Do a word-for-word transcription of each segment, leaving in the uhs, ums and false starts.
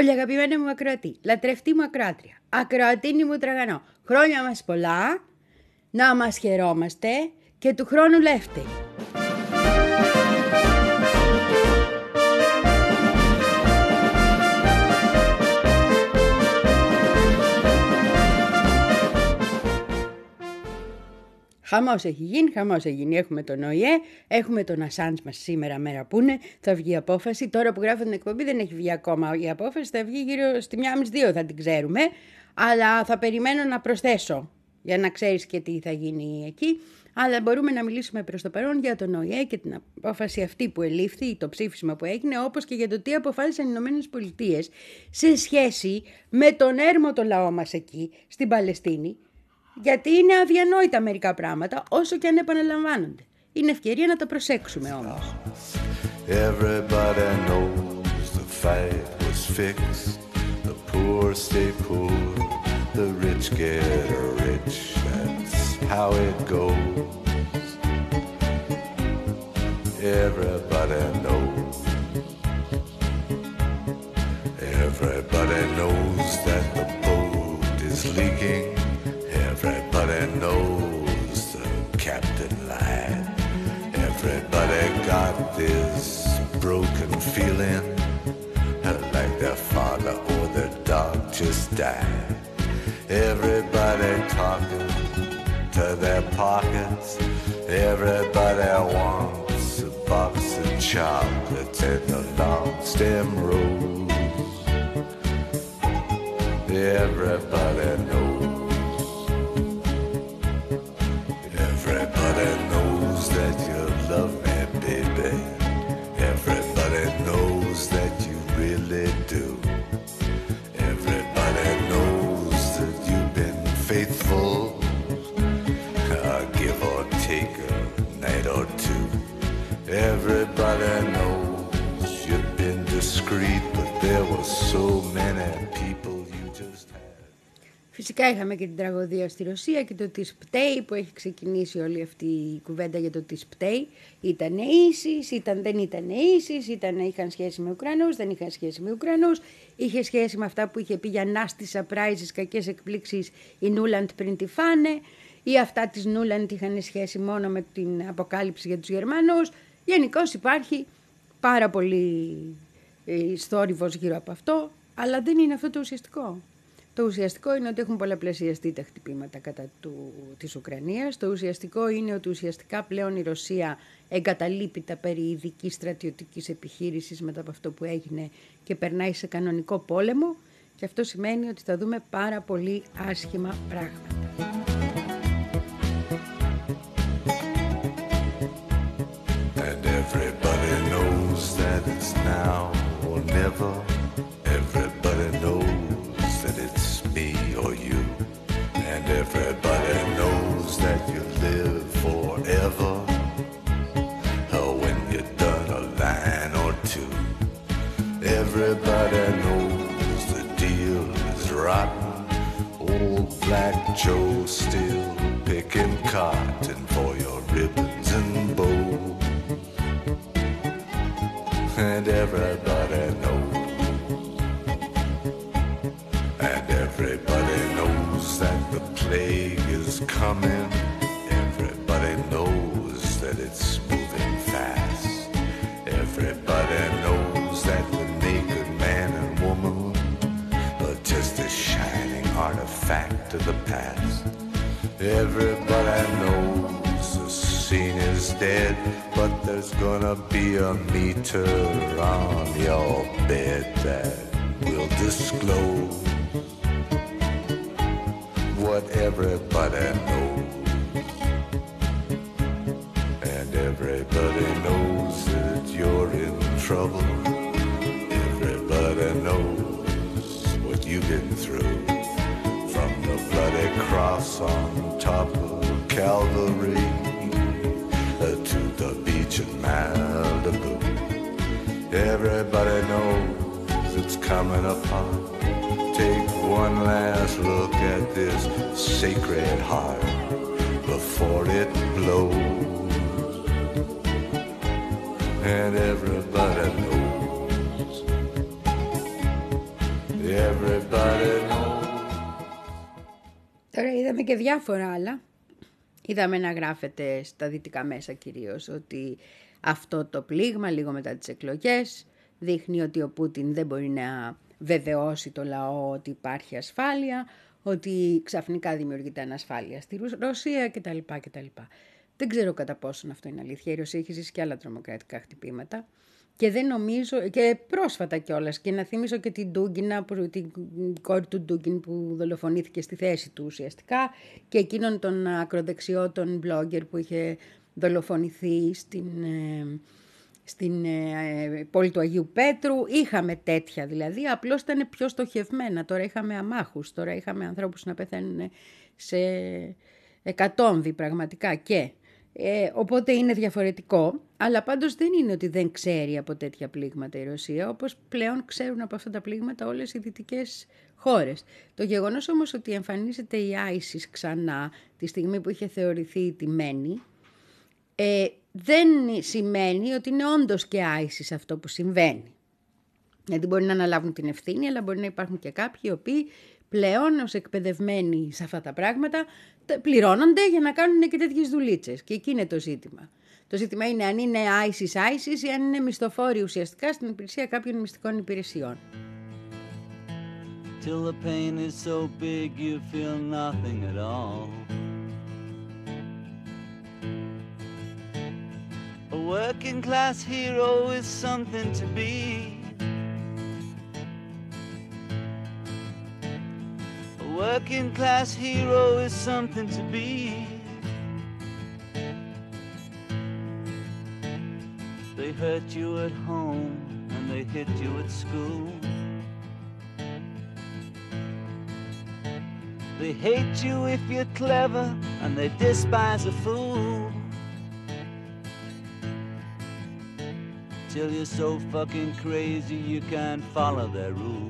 Πολύ αγαπημένη μου ακροατή, λατρευτή μου ακροάτρια, ακροατίνη μου τραγανό, χρόνια μας πολλά, να μας χαιρόμαστε και του χρόνου λεύτη. Χαμός έχει γίνει, χαμός έχει γίνει. Έχουμε τον ΟΗΕ, έχουμε τον Ασάντζ μας σήμερα μέρα που είναι, θα βγει η απόφαση. Τώρα που γράφω την εκπομπή δεν έχει βγει ακόμα η απόφαση, θα βγει γύρω στη μία μισή δύο θα την ξέρουμε. Αλλά θα περιμένω να προσθέσω για να ξέρεις και τι θα γίνει εκεί. Αλλά μπορούμε να μιλήσουμε προς το παρόν για τον ΟΗΕ και την απόφαση αυτή που ελήφθη, το ψήφισμα που έγινε, όπως και για το τι αποφάσισαν οι Ηνωμένες Πολιτείες σε σχέση με τον έρμοτο λαό μας εκεί, στην Παλαιστίνη. Γιατί είναι αδιανόητα μερικά πράγματα, όσο και αν επαναλαμβάνονται. Είναι ευκαιρία να τα προσέξουμε όμως. Everybody knows the fight was fixed. The poor stay poor, the rich get rich. That's how it goes. Everybody knows. Everybody knows that the boat is leaking. Everybody knows the captain lied. Everybody got this broken feeling like their father or their dog just died. Everybody talking to their pockets. Everybody wants a box of chocolates and a long stem rose. Everybody knows. Everybody knows that you love me, baby. Everybody knows that you really do. Everybody knows that you've been faithful. Uh, give or take a night or two. Everybody knows you've been discreet, but there were so many people you just had. Φυσικά είχαμε και την τραγωδία στη Ρωσία και το τι πταίει που έχει ξεκινήσει όλη αυτή η κουβέντα για το τι πταίει. Ήτανε ίσης, ήταν, δεν ήταν ίσης, ήταν, είχαν σχέση με Ουκρανούς, δεν είχαν σχέση με Ουκρανούς. Είχε σχέση με αυτά που είχε πει για nasty surprises, κακές εκπλήξεις η Νούλαντ πριν τη φάνε. Ή αυτά της Νούλαντ είχαν σχέση μόνο με την αποκάλυψη για τους Γερμανούς. Γενικώς υπάρχει πάρα πολύ θόρυβος γύρω από αυτό, αλλά δεν είναι αυτό το ουσιαστικό. Το ουσιαστικό είναι ότι έχουν πολλαπλασιαστεί τα χτυπήματα κατά του, της Ουκρανίας. Το ουσιαστικό είναι ότι ουσιαστικά πλέον η Ρωσία εγκαταλείπει τα περί ειδικής στρατιωτικής επιχείρησης μετά από αυτό που έγινε και περνάει σε κανονικό πόλεμο. Και αυτό σημαίνει ότι θα δούμε πάρα πολύ άσχημα πράγματα. And everybody knows that it's now or never. Everybody knows that it's me or you. And everybody knows that you live forever. Oh, when you're done a line or two. Everybody knows the deal is rotten. Old Black Joe still picking cotton for your ribbons and bows. And everybody knows. And everybody knows that the plague is coming. Everybody knows that it's moving fast. Everybody knows that the naked man and woman are just a shining artifact of the past. Everybody knows the scene is dead, but there's gonna be a meter on your bed that will disclose what everybody knows. And everybody knows that you're in trouble. Everybody knows what you've been through. From the bloody cross on top of Calvary uh, to the beach in Malibu. Everybody knows it's coming upon. Take one last look at this sacred heart before it blows. And everybody knows. everybody knows. Τώρα είδαμε και διάφορα άλλα. Είδαμε να γράφεται στα δυτικά μέσα κυρίως ότι αυτό το πλήγμα λίγο μετά τις εκλογές δείχνει ότι ο Πούτιν δεν μπορεί να βεβαιώσει το λαό ότι υπάρχει ασφάλεια, ότι ξαφνικά δημιουργείται ανασφάλεια στη Ρωσία κτλ. κτλ. Δεν ξέρω κατά πόσον αυτό είναι αλήθεια. Η Ρωσία έχει ζήσει και άλλα τρομοκρατικά χτυπήματα και δεν νομίζω, και πρόσφατα κιόλας, και να θυμίσω και την Ντούγκινα, την κόρη του Ντούγκιν που δολοφονήθηκε στη θέση του ουσιαστικά, και εκείνον τον ακροδεξιό, τον blogger που είχε δολοφονηθεί στην, στην ε, πόλη του Αγίου Πέτρου. Είχαμε τέτοια δηλαδή, απλώς ήταν πιο στοχευμένα. Τώρα είχαμε αμάχους, τώρα είχαμε ανθρώπους να πεθαίνουν σε εκατόμβοι πραγματικά και... Ε, οπότε είναι διαφορετικό, αλλά πάντως δεν είναι ότι δεν ξέρει από τέτοια πλήγματα η Ρωσία, όπως πλέον ξέρουν από αυτά τα πλήγματα όλες οι δυτικές χώρες. Το γεγονός όμως ότι εμφανίζεται η ISIS ξανά τη στιγμή που είχε θεωρηθεί τιμένη, ε, δεν σημαίνει ότι είναι όντως και ISIS αυτό που συμβαίνει. Γιατί μπορεί να αναλάβουν την ευθύνη, αλλά μπορεί να υπάρχουν και κάποιοι οι οποίοι πλέον ως εκπαιδευμένοι σε αυτά τα πράγματα πληρώνονται για να κάνουν και τέτοιες δουλίτσες. Και εκεί είναι το ζήτημα. Το ζήτημα είναι αν είναι ISIS ISIS ή αν είναι μισθοφόροι ουσιαστικά στην υπηρεσία κάποιων μυστικών υπηρεσιών. Till the pain is so big you feel nothing at all. A working class hero is something to be. Working class hero is something to be. They hurt you at home and they hit you at school. They hate you if you're clever and they despise a fool. Till you're so fucking crazy you can't follow their rules.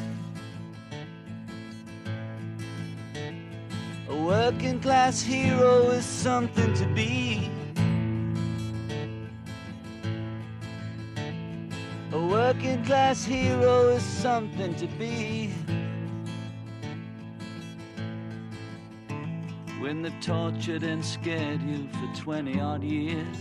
A working class hero is something to be. A working class hero is something to be. When they've tortured and scared you for twenty odd years,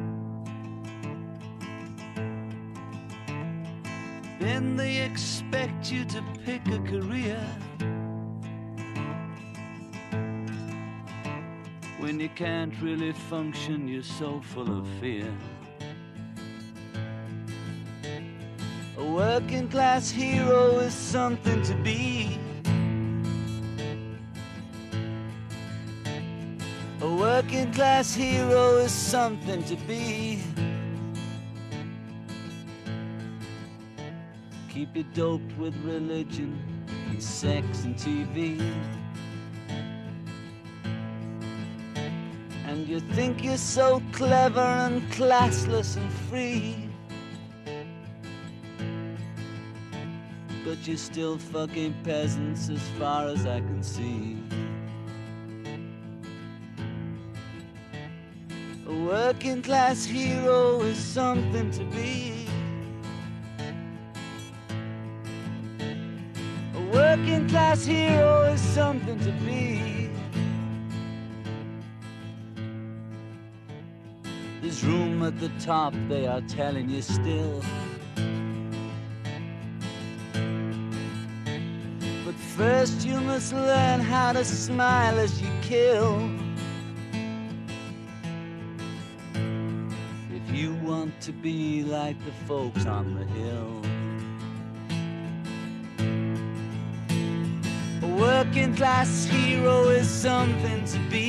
then they expect you to pick a career. When you can't really function, you're so full of fear. A working class hero is something to be. A working class hero is something to be. Keep you doped with religion and sex and T V. And you think you're so clever and classless and free, but you're still fucking peasants as far as I can see. A working class hero is something to be. A working class hero is something to be. There's room at the top, they are telling you still. But first you must learn how to smile as you kill. If you want to be like the folks on the hill. A working class hero is something to be.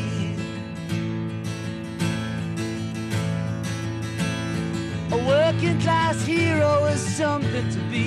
A working class hero is something to be.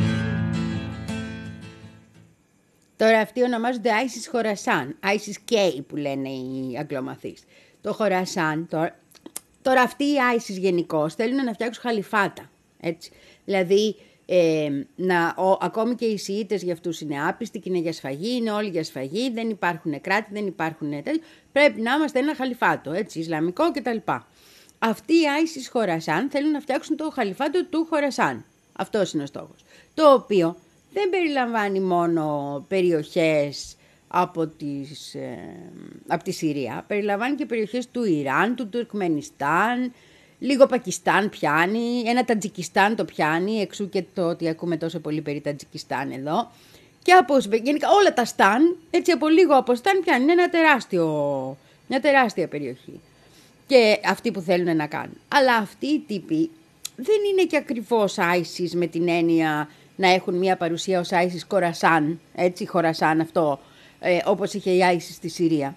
Τώρα αυτοί ονομάζονται ISIS Χορασάν, ISIS K που λένε οι αγγλομαθείς. Το Χορασάν, τώρα, τώρα αυτοί οι ISIS γενικώς θέλουν να φτιάξουν χαλιφάτα, έτσι. Δηλαδή, ε, να, ο, ακόμη και οι Σιήτες για αυτούς είναι άπιστοι και είναι για σφαγή, είναι όλοι για σφαγή, δεν υπάρχουν κράτη, δεν υπάρχουν τέτοιο. Πρέπει να είμαστε ένα χαλιφάτο, έτσι, Ισλαμικό κτλ. Αυτοί οι ISIS Χορασάν θέλουν να φτιάξουν το χαλιφάτο του Χορασάν. Αυτός είναι ο στόχος. Το οποίο δεν περιλαμβάνει μόνο περιοχές από, τις, ε, από τη Συρία, περιλαμβάνει και περιοχές του Ιράν, του Τουρκμενιστάν, λίγο Πακιστάν πιάνει, ένα Τατζικιστάν το πιάνει, εξού και το ότι ακούμε τόσο πολύ περί Τατζικιστάν εδώ. Και από, γενικά όλα τα Σταν, έτσι από λίγο από Σταν πιάνει, είναι ένα τεράστιο, μια τεράστια περιοχή. Και αυτοί που θέλουν να κάνουν. Αλλά αυτοί οι τύποι δεν είναι και ακριβώς άισις με την έννοια να έχουν μια παρουσία ως άισις Κορασάν, έτσι Χορασάν αυτό, ε, όπως είχε η άισις στη Συρία.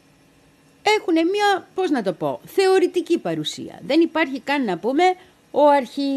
Έχουν μια, πώς να το πω, θεωρητική παρουσία. Δεν υπάρχει καν να πούμε ο, αρχι...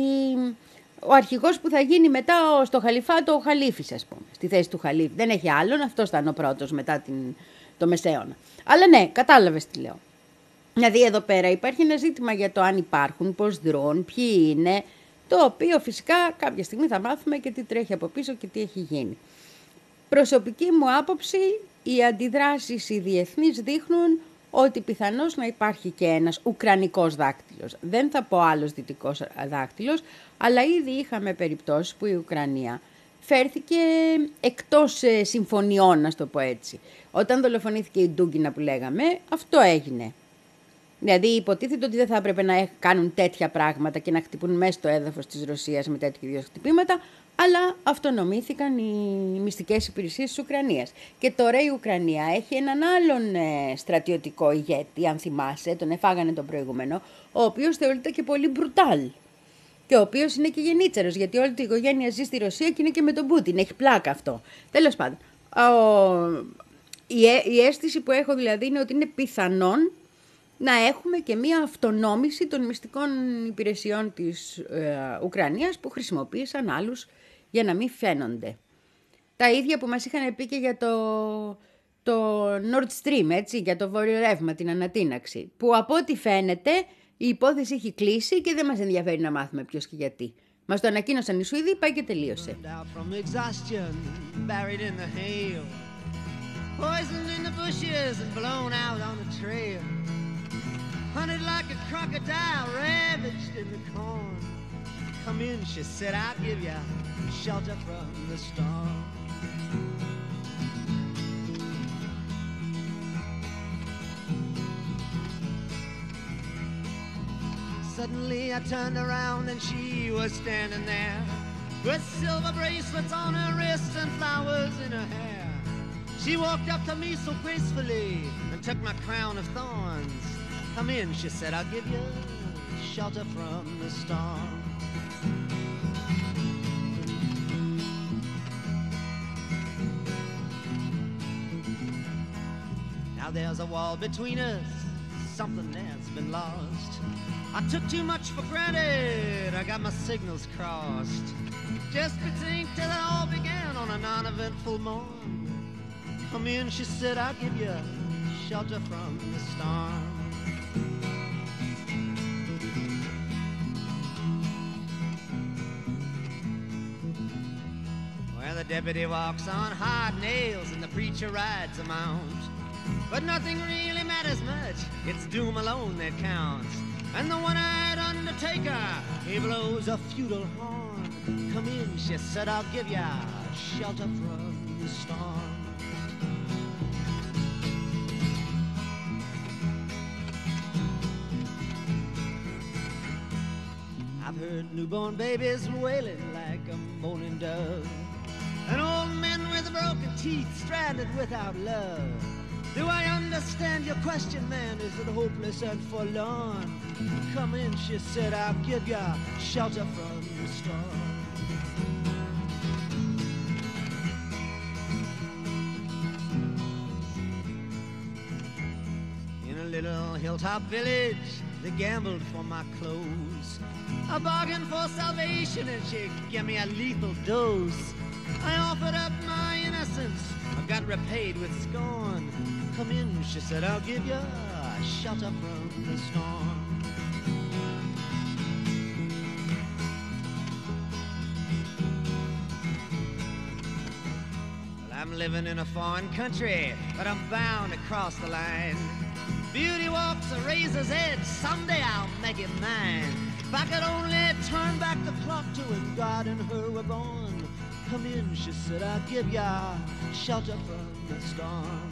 ο αρχηγός που θα γίνει μετά στο Χαλιφάτο, ο Χαλίφης ας πούμε, στη θέση του Χαλίφη. Δεν έχει άλλον, αυτός θα είναι ο πρώτος μετά την... το Μεσαίωνα. Αλλά ναι, κατάλαβες τι λέω. Δηλαδή εδώ πέρα υπάρχει ένα ζήτημα για το αν υπάρχουν, πώς δρούν, ποιοι είναι, το οποίο φυσικά κάποια στιγμή θα μάθουμε και τι τρέχει από πίσω και τι έχει γίνει. Προσωπική μου άποψη, οι αντιδράσεις οι διεθνείς δείχνουν ότι πιθανώς να υπάρχει και ένας ουκρανικός δάκτυλος. Δεν θα πω άλλος δυτικός δάκτυλος, αλλά ήδη είχαμε περιπτώσεις που η Ουκρανία φέρθηκε εκτός συμφωνιών, να το πω έτσι. Όταν δολοφονήθηκε η Ντούγκινα που λέγαμε, αυτό έγινε. Δηλαδή υποτίθεται ότι δεν θα έπρεπε να κάνουν τέτοια πράγματα και να χτυπούν μέσα στο έδαφος της Ρωσίας με τέτοιου είδους χτυπήματα, αλλά αυτονομήθηκαν οι μυστικές υπηρεσίες της Ουκρανίας. Και τώρα η Ουκρανία έχει έναν άλλον ε, στρατιωτικό ηγέτη, αν θυμάσαι, τον εφάγανε τον προηγούμενο, ο οποίος θεωρείται και πολύ μπρουτάλ. Και ο οποίος είναι και γενίτσαρος, γιατί όλη την οικογένεια ζει στη Ρωσία και είναι και με τον Πούτιν. Έχει πλάκα αυτό. Τέλος πάντων, ο, η, η αίσθηση που έχω δηλαδή είναι ότι είναι πιθανόν να έχουμε και μία αυτονόμηση των μυστικών υπηρεσιών της ε, Ουκρανίας που χρησιμοποίησαν άλλους για να μην φαίνονται. Τα ίδια που μας είχαν πει και για το, το Nord Stream, έτσι, για το βόρειο ρεύμα, την ανατείναξη, που από ό,τι φαίνεται η υπόθεση έχει κλείσει και δεν μας ενδιαφέρει να μάθουμε ποιος και γιατί. Μας το ανακοίνωσαν οι Σουηδοί, πάει και τελείωσε. Hunted like a crocodile, ravaged in the corn. Come in, she said, I'll give you shelter from the storm. Suddenly I turned around and she was standing there with silver bracelets on her wrists and flowers in her hair. She walked up to me so gracefully and took my crown of thorns. Come in, she said, I'll give you shelter from the storm. Now there's a wall between us, something that's been lost. I took too much for granted, I got my signals crossed. Just between till it all began on a non-eventful morn. Come in, she said, I'll give you shelter from the storm. Well, the deputy walks on hard nails and the preacher rides a mount. But nothing really matters much, it's doom alone that counts. And the one-eyed undertaker, he blows a feudal horn. Come in, she said, I'll give ya shelter from the storm. I've heard newborn babies wailing like a moaning dove, and old men with broken teeth stranded without love. Do I understand your question, man? Is it hopeless and forlorn? Come in, she said, I'll give you shelter from the storm. In a little hilltop village, they gambled for my clothes. I bargained for salvation and she gave me a lethal dose. I offered up my innocence, I got repaid with scorn. Come in, she said, I'll give you shelter from the storm. Well, I'm living in a foreign country, but I'm bound to cross the line. Beauty walks a razor's edge, someday I'll make it mine. If I could only turn back the clock to when God and her were born. come in, she said, I'll give ya shelter from the storm.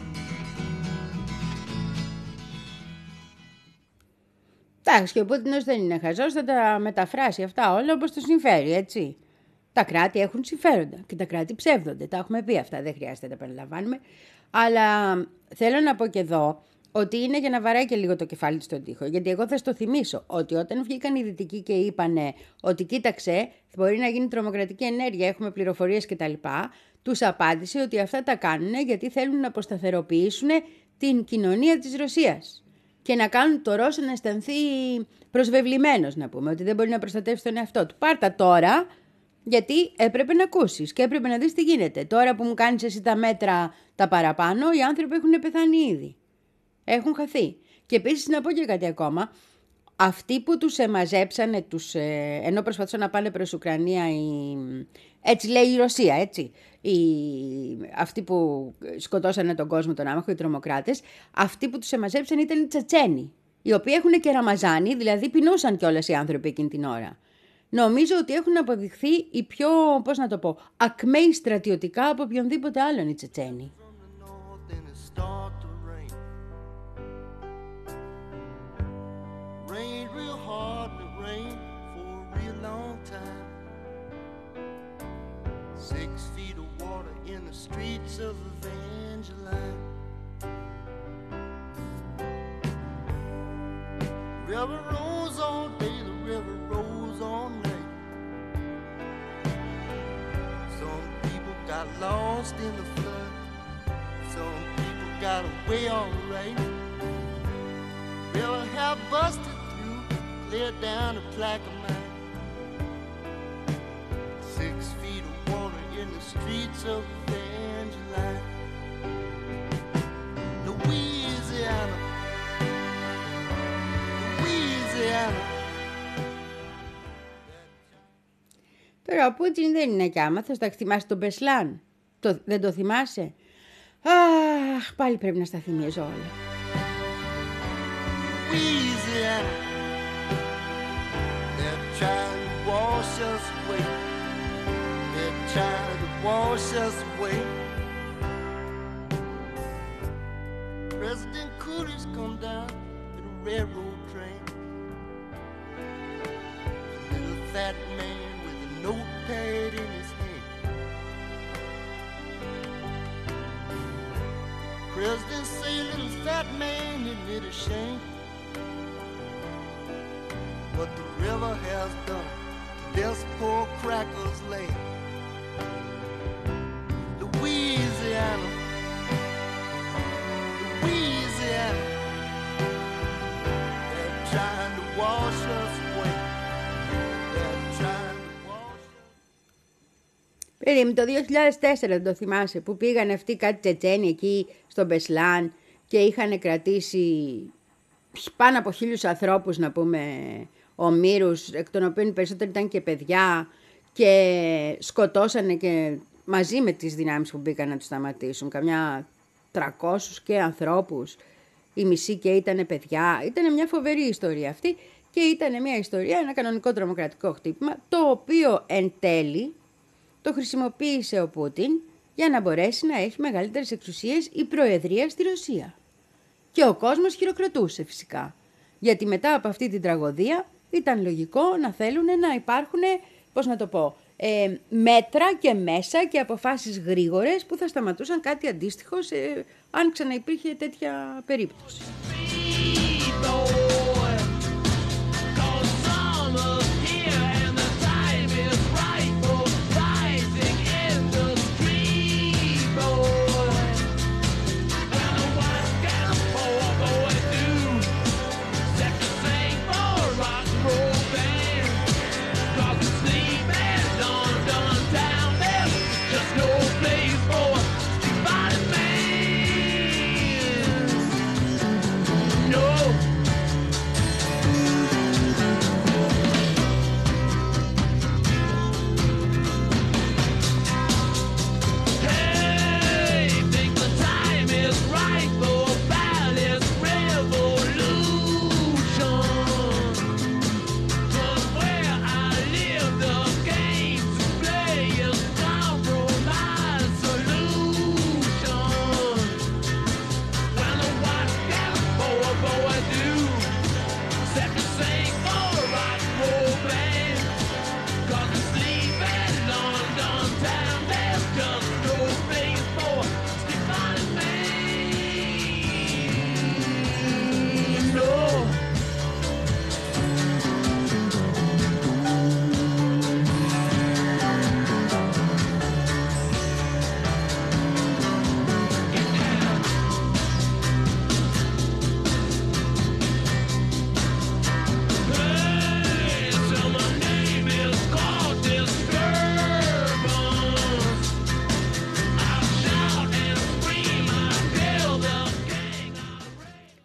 Εντάξει, και ο Πούτινος δεν είναι χαζός, θα τα μεταφράσει αυτά όλα όπως του συμφέρει, έτσι. Τα κράτη έχουν συμφέροντα και τα κράτη ψεύδονται. Τα έχουμε πει αυτά, δεν χρειάζεται να τα επαναλαμβάνουμε. Αλλά θέλω να πω και εδώ ότι είναι για να βαράει και λίγο το κεφάλι του στον τοίχο. Γιατί εγώ θα στο θυμίσω ότι όταν βγήκαν οι Δυτικοί και είπανε ότι κοίταξε, μπορεί να γίνει τρομοκρατική ενέργεια, έχουμε πληροφορίες κτλ. Τους απάντησε ότι αυτά τα κάνουν γιατί θέλουν να αποσταθεροποιήσουν την κοινωνία της Ρωσίας. Και να κάνουν το Ρώσο να αισθανθεί προσβεβλημένος, να πούμε, ότι δεν μπορεί να προστατεύσει τον εαυτό του. Πάρτα τώρα, γιατί έπρεπε να ακούσεις και έπρεπε να δεις τι γίνεται. Τώρα που μου κάνεις εσύ τα μέτρα τα παραπάνω, οι άνθρωποι έχουν πεθάνει ήδη. Έχουν χαθεί. Και επίσης να πω και κάτι ακόμα. Αυτοί που τους μαζέψανε, τους, ε, ενώ προσπαθούσαν να πάνε προς Ουκρανία, η, έτσι λέει η Ρωσία, έτσι, οι, αυτοί που σκοτώσανε τον κόσμο, τον άμαχο, οι τρομοκράτες, αυτοί που τους μαζέψανε ήταν οι Τσετσένοι, οι οποίοι έχουν και ραμαζάνι, δηλαδή πεινούσαν κιόλας οι άνθρωποι εκείνη την ώρα. Νομίζω ότι έχουν αποδειχθεί οι πιο, πώς να το πω, ακμαίοι στρατιωτικά από οποιονδήποτε άλλον οι Τσετσένοι. Six feet of water in the streets of Evangeline. River rolls all day, the river rolls all night. Some people got lost in the flood. Some people got away all right. River have busted through, cleared down the Plaquemine. Six feet of water in the streets of Evangeline. Louisiana, Louisiana. Τώρα ο Πούτιν δεν είναι κι άμαθος, θα θυμάσαι τον Μπεσλάν. Το, δεν το θυμάσαι? Αχ, πάλι πρέπει να στα θυμίζω όλα. Louisiana, they're trying to wash us away. They're trying to wash us away. President Coolidge come down in a railroad train. A little fat man with a notepad in his hand. President say, little fat man, isn't it a shame what the river has done to this poor cracker's land? Louisiana, Louisiana, they're trying to wash us away. They're trying to wash us. Περίμενε, το δύο χιλιάδες τέσσερα δεν το θυμάσαι, που πήγαν αυτοί κάτι Τσετσένοι εκεί στον Μπεσλάν και είχαν κρατήσει πάνω από χίλιους ανθρώπους, να πούμε, ομήρους, εκ των οποίων περισσότεροι ήταν και παιδιά, και σκοτώσανε και μαζί με τις δυνάμεις που μπήκαν να τους σταματήσουν καμιά τριακόσιους και ανθρώπους, οι μισοί και ήτανε παιδιά. Ήταν μια φοβερή ιστορία αυτή και ήταν μια ιστορία, ένα κανονικό τρομοκρατικό χτύπημα, το οποίο εν τέλει το χρησιμοποίησε ο Πούτιν για να μπορέσει να έχει μεγαλύτερες εξουσίες η προεδρία στη Ρωσία. Και ο κόσμος χειροκροτούσε φυσικά, γιατί μετά από αυτή την τραγωδία ήταν λογικό να θέλουν να υπάρχουν, πώς να το πω, ε, μέτρα και μέσα και αποφάσεις γρήγορες που θα σταματούσαν κάτι αντίστοιχο σε, αν ξαναυπήρχε τέτοια περίπτωση.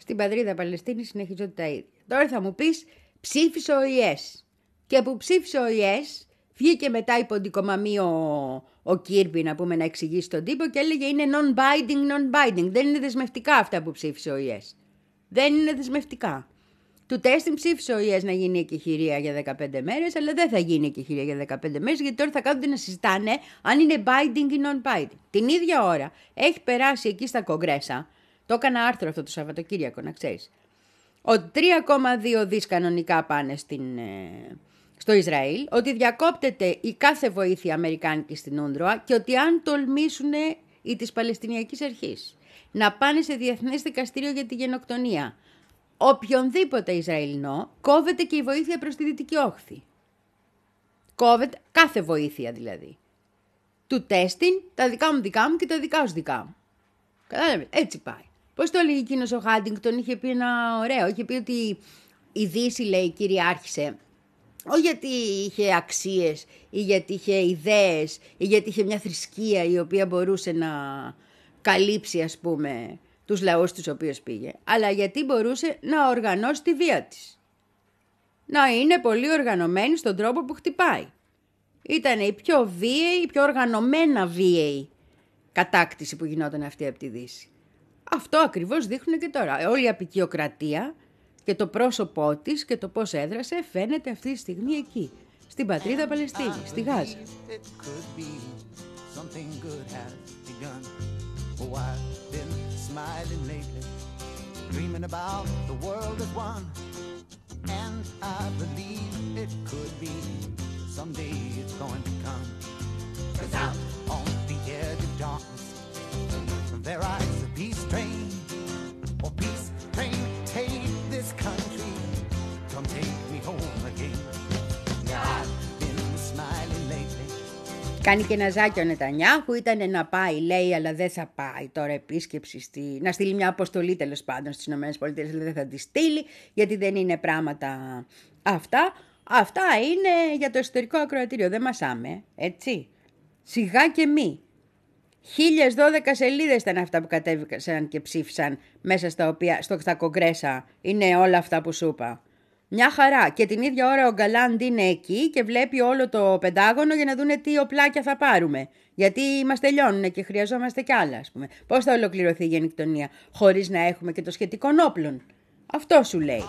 Στην πατρίδα Παλαιστίνη συνεχίζονται τα ίδια. Τώρα θα μου πεις, ψήφισε ο ΙΕΣ. Και που ψήφισε ο ΙΕΣ, βγήκε μετά η ποντικομαμή ο, ο Κίρμπι, να πούμε, να εξηγήσει τον τύπο και έλεγε είναι non-binding, non-binding. Δεν είναι δεσμευτικά αυτά που ψήφισε ο ΙΕΣ. Δεν είναι δεσμευτικά. Του τέστην ψήφισε ο ΙΕΣ να γίνει εκεχηρία για δεκαπέντε μέρες, αλλά δεν θα γίνει εκεχηρία για δεκαπέντε μέρες, γιατί τώρα θα κάθονται να συζητάνε αν είναι binding ή non-binding. Την ίδια ώρα έχει περάσει εκεί στα κογκρέσα, το έκανα άρθρο αυτό το Σαββατοκύριακο, να ξέρεις, ότι τρία κόμμα δύο δις κανονικά πάνε στην, στο Ισραήλ, ότι διακόπτεται η κάθε βοήθεια αμερικάνικη στην Ούντροα και ότι αν τολμήσουν οι της Παλαιστινιακής Αρχής να πάνε σε διεθνές δικαστήριο για τη γενοκτονία, οποιονδήποτε Ισραηλινό, κόβεται και η βοήθεια προς τη Δυτική Όχθη. Κόβεται κάθε βοήθεια δηλαδή. Του τέστην, τα δικά μου δικά μου και τα δικά σου δικά μου. Κατάλαβες, έτσι πάει. Πώς το έλεγε εκείνος ο Χάντιγκτον, είχε πει ένα ωραίο, είχε πει ότι η Δύση, λέει, κυριάρχησε, όχι γιατί είχε αξίες ή γιατί είχε ιδέες ή γιατί είχε μια θρησκεία η οποία μπορούσε να καλύψει, ας πούμε, τους λαούς τους οποίους πήγε, αλλά γιατί μπορούσε να οργανώσει τη βία της. Να είναι πολύ οργανωμένη στον τρόπο που χτυπάει. Ήταν η πιο βίαιη, η πιο οργανωμένα βίαιη κατάκτηση που γινόταν αυτή από τη Δύση. Αυτό ακριβώς δείχνουν και τώρα. Όλη η απικιοκρατία και το πρόσωπό της και το πώς έδρασε φαίνεται αυτή τη στιγμή εκεί, στην πατρίδα Παλαιστίνη, στη Γάζα. Oh, I've been smiling lately, dreaming about the world as one, and I believe it could be, someday it's going to come. 'Cause out on the edge of darkness, there rides a peace train. Oh, peace train, take this country, come take me home again. Now I've been smiling lately. Κάνει και ένα ζάκι ο Νετανιάχου, ήταν να πάει, λέει, αλλά δεν θα πάει τώρα επίσκεψη, στη... να στείλει μια αποστολή τέλος πάντων στις ΗΠΑ, αλλά δεν θα τη στείλει, γιατί δεν είναι πράγματα αυτά. Αυτά είναι για το εσωτερικό ακροατήριο, δεν μασάμε, έτσι. Σιγά και μη. χίλιες δώδεκα σελίδες ήταν αυτά που κατέβηκαν και ψήφισαν μέσα στα οποία, στο, στα κογκρέσα, είναι όλα αυτά που σου είπα. Μια χαρά. Και την ίδια ώρα ο Γκαλάντ είναι εκεί και βλέπει όλο το Πεντάγωνο για να δούνε τι οπλάκια θα πάρουμε. Γιατί μας τελειώνουν και χρειαζόμαστε κι άλλα, ας πούμε. Πώς θα ολοκληρωθεί η γενοκτονία χωρίς να έχουμε και το σχετικό όπλων. Αυτό σου λέει.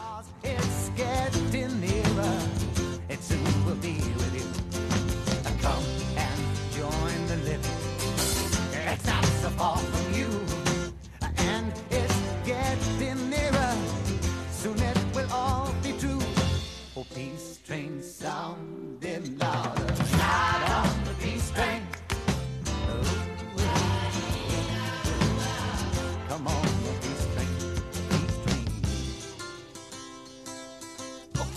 Peace train sounding louder, ride on the peace train. Come on, the peace train, peace train. Oh.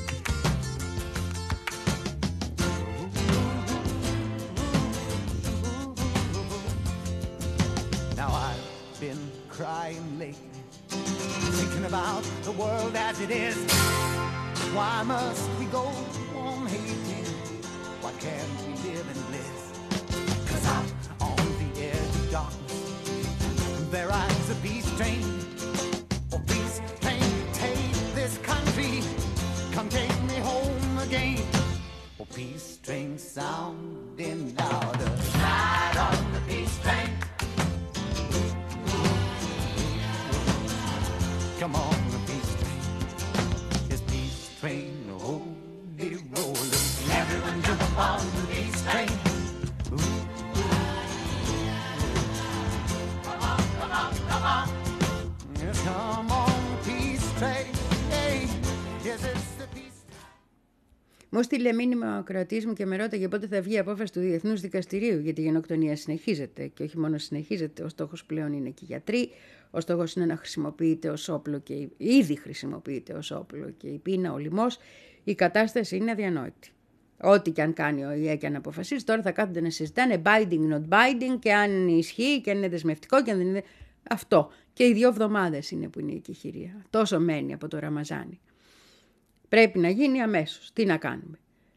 Now I've been crying lately, thinking about the world as it is. Why must we go on hating? Why can't we live in bliss? 'Cause out on the edge of darkness, there rides a peace train. Oh, peace train, take this country, come take me home again. Oh, peace train sounding louder, ride on the peace train. Come on, the peace train. This peace train, oh, be rolling. Everyone jump up on the peace train. Ooh, ooh. Come on, come on, come on. Yes, come on, peace train. Hey, yes, it's the peace train. Μου στείλε μήνυμα ο ακροατής μου και με ρώταγε πότε θα βγει η απόφαση του Διεθνούς Δικαστηρίου, γιατί η γενοκτονία συνεχίζεται και όχι μόνο συνεχίζεται, ο στόχος πλέον είναι και οι γιατροί, ο στόχος είναι να χρησιμοποιείται ως όπλο και ήδη χρησιμοποιείται ως όπλο και η πείνα, ο λοιμός. Η κατάσταση είναι αδιανόητη. Ό,τι και αν κάνει ο ΙΕ και αν αποφασίσει, τώρα θα κάθονται να συζητάνε binding, not binding και αν ισχύει και αν είναι δεσμευτικό και αν δεν είναι. Αυτό. Και οι δύο εβδομάδες είναι που είναι η εκεχηρία. Τόσο μένει από το Ραμαζάνι. Πρέπει να γίνει αμέσως. Τι να κάνουμε.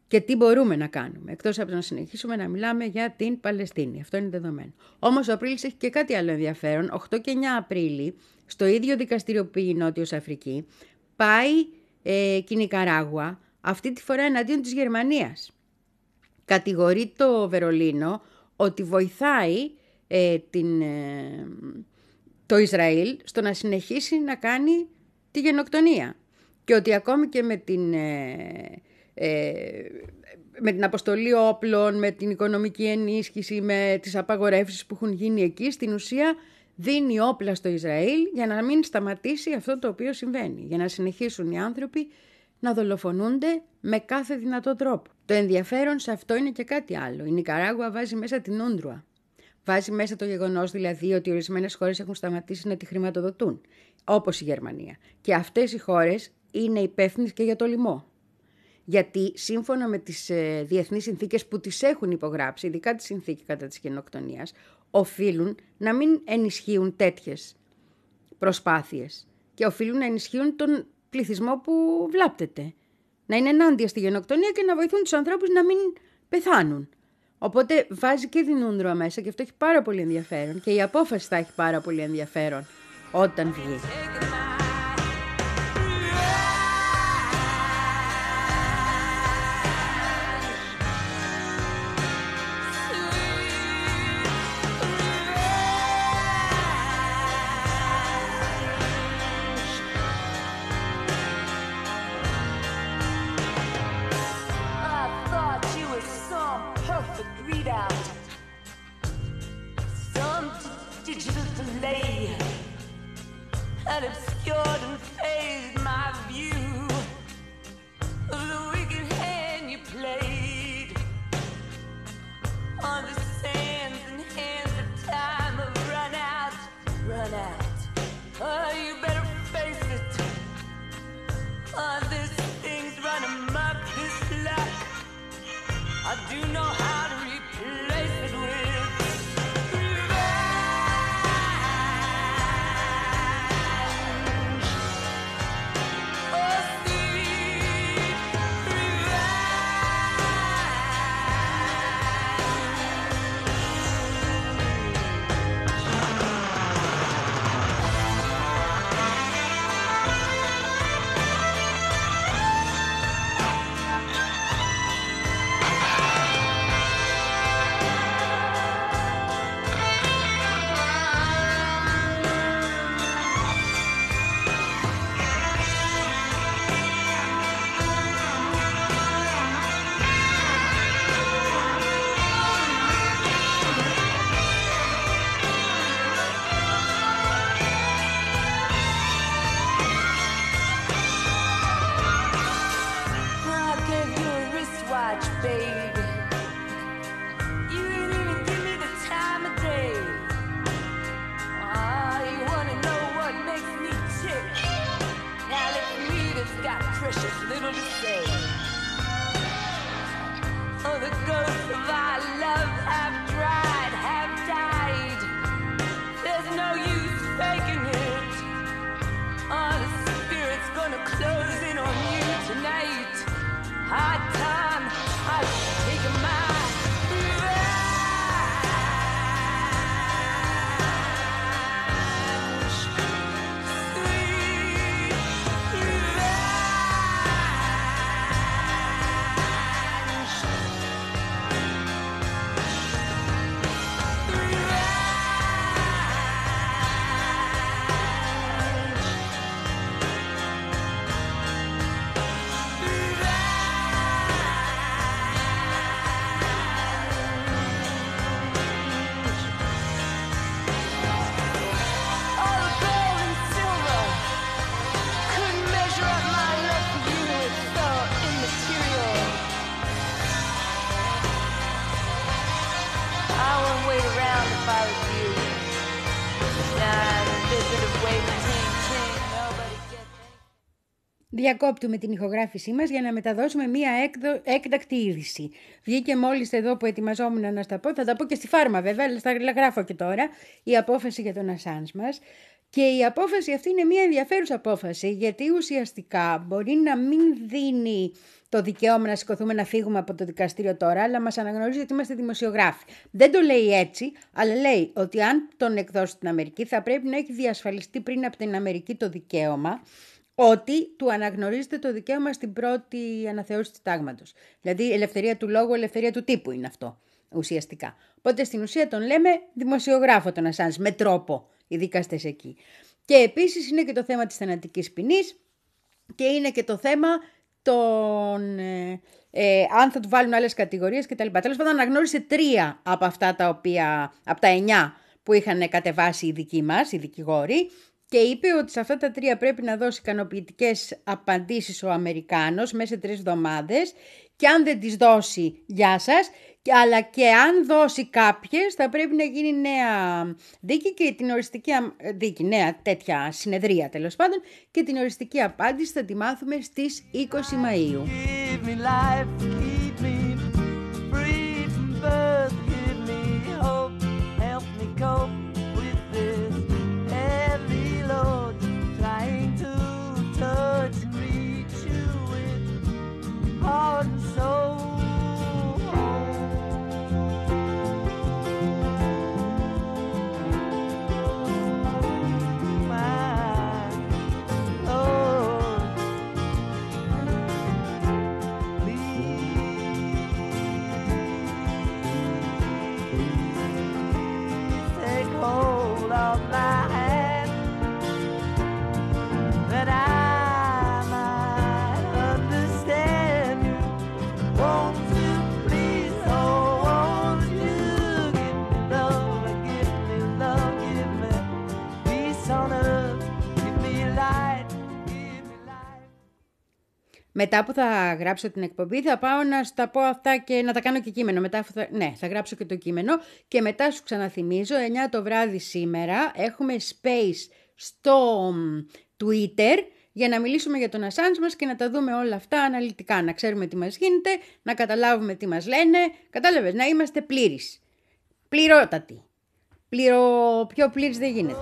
και τι μπορούμε να κάνουμε, εκτός από να συνεχίσουμε να μιλάμε για την Παλαιστίνη. Αυτό είναι δεδομένο. Όμως ο Απρίλης έχει και κάτι άλλο ενδιαφέρον. οκτώ και εννέα Απρίλη, στο ίδιο δικαστήριο που πήγε η Νότιος Αφρική, πάει ε, και η Νικαράγουα, αυτή τη φορά εναντίον της Γερμανίας. Κατηγορεί το Βερολίνο ότι βοηθάει ε, την, ε, το Ισραήλ στο να συνεχίσει να κάνει τη γενοκτονία. Και ότι ακόμη και με την... Ε, Ε, με την αποστολή όπλων, με την οικονομική ενίσχυση, με τις απαγορεύσεις που έχουν γίνει εκεί, στην ουσία δίνει όπλα στο Ισραήλ για να μην σταματήσει αυτό το οποίο συμβαίνει, για να συνεχίσουν οι άνθρωποι να δολοφονούνται με κάθε δυνατό τρόπο. Το ενδιαφέρον σε αυτό είναι και κάτι άλλο. Η Νικαράγουα βάζει μέσα την Ούντρουα. Βάζει μέσα το γεγονός δηλαδή ότι ορισμένες χώρες έχουν σταματήσει να τη χρηματοδοτούν, όπως η Γερμανία. Και αυτές οι χώρες είναι υπεύθυνες και για το λοιμό. Γιατί σύμφωνα με τις ε, διεθνείς συνθήκες που τις έχουν υπογράψει, ειδικά τη συνθήκη κατά της γενοκτονίας, οφείλουν να μην ενισχύουν τέτοιες προσπάθειες και οφείλουν να ενισχύουν τον πληθυσμό που βλάπτεται. Να είναι ενάντια στη γενοκτονία και να βοηθούν τους ανθρώπους να μην πεθάνουν. Οπότε βάζει και την Ούντρουα μέσα και αυτό έχει πάρα πολύ ενδιαφέρον και η απόφαση θα έχει πάρα πολύ ενδιαφέρον όταν βγει. That obscured and faded my view of the wicked hand you played on the sands and hands of time have run out, run out. Oh, you better face it. Oh, this thing's run amok, this luck. I do know how to replace it with. Διακόπτουμε την ηχογράφησή μας για να μεταδώσουμε μία έκδο, έκτακτη είδηση. Βγήκε μόλις εδώ που ετοιμαζόμουν να στα πω, θα τα πω και στη φάρμα βέβαια, αλλά στα γράφω και τώρα, η απόφαση για τον Ασάνζ μας. Και η απόφαση αυτή είναι μια ενδιαφέρουσα απόφαση, γιατί ουσιαστικά μπορεί να μην δίνει το δικαίωμα να σηκωθούμε να φύγουμε από το δικαστήριο τώρα, αλλά μας αναγνωρίζει ότι είμαστε δημοσιογράφοι. Δεν το λέει έτσι, αλλά λέει ότι αν τον εκδώσει στην Αμερική θα πρέπει να έχει διασφαλιστεί πριν από την Αμερική το δικαίωμα ότι του αναγνωρίζεται το δικαίωμα στην πρώτη αναθεώρηση του συντάγματος. Δηλαδή η ελευθερία του λόγου, η ελευθερία του τύπου είναι αυτό ουσιαστικά. Οπότε στην ουσία τον λέμε δημοσιογράφο τον Ασάνζ, με τρόπο οι δικαστές εκεί. Και επίσης είναι και το θέμα της θανατικής ποινής και είναι και το θέμα των, ε, ε, αν θα του βάλουν άλλες κατηγορίες κτλ. Τέλος πάντων αναγνώρισε τρία από αυτά τα οποία, από τα εννιά που είχαν κατεβάσει οι δικοί μας, οι δικηγόροι, και είπε ότι σε αυτά τα τρία πρέπει να δώσει ικανοποιητικές απαντήσεις ο Αμερικάνος μέσα σε τρεις εβδομάδες, και αν δεν τις δώσει, γεια σας, αλλά και αν δώσει κάποιες θα πρέπει να γίνει νέα δίκη και την οριστική δίκη, νέα τέτοια συνεδρία τέλος πάντων, και την οριστική απάντηση θα τη μάθουμε στις είκοσι Μαΐου. Μετά που θα γράψω την εκπομπή θα πάω να σου τα πω αυτά και να τα κάνω και κείμενο. Μετά θα, ναι, θα γράψω και το κείμενο και μετά σου ξαναθυμίζω, εννιά το βράδυ σήμερα έχουμε space στο Twitter για να μιλήσουμε για τον Ασάνζ μας και να τα δούμε όλα αυτά αναλυτικά, να ξέρουμε τι μας γίνεται, να καταλάβουμε τι μας λένε, κατάλαβες, να είμαστε πλήρεις, πληρότατοι, Πληρο... πιο πλήρης δεν γίνεται.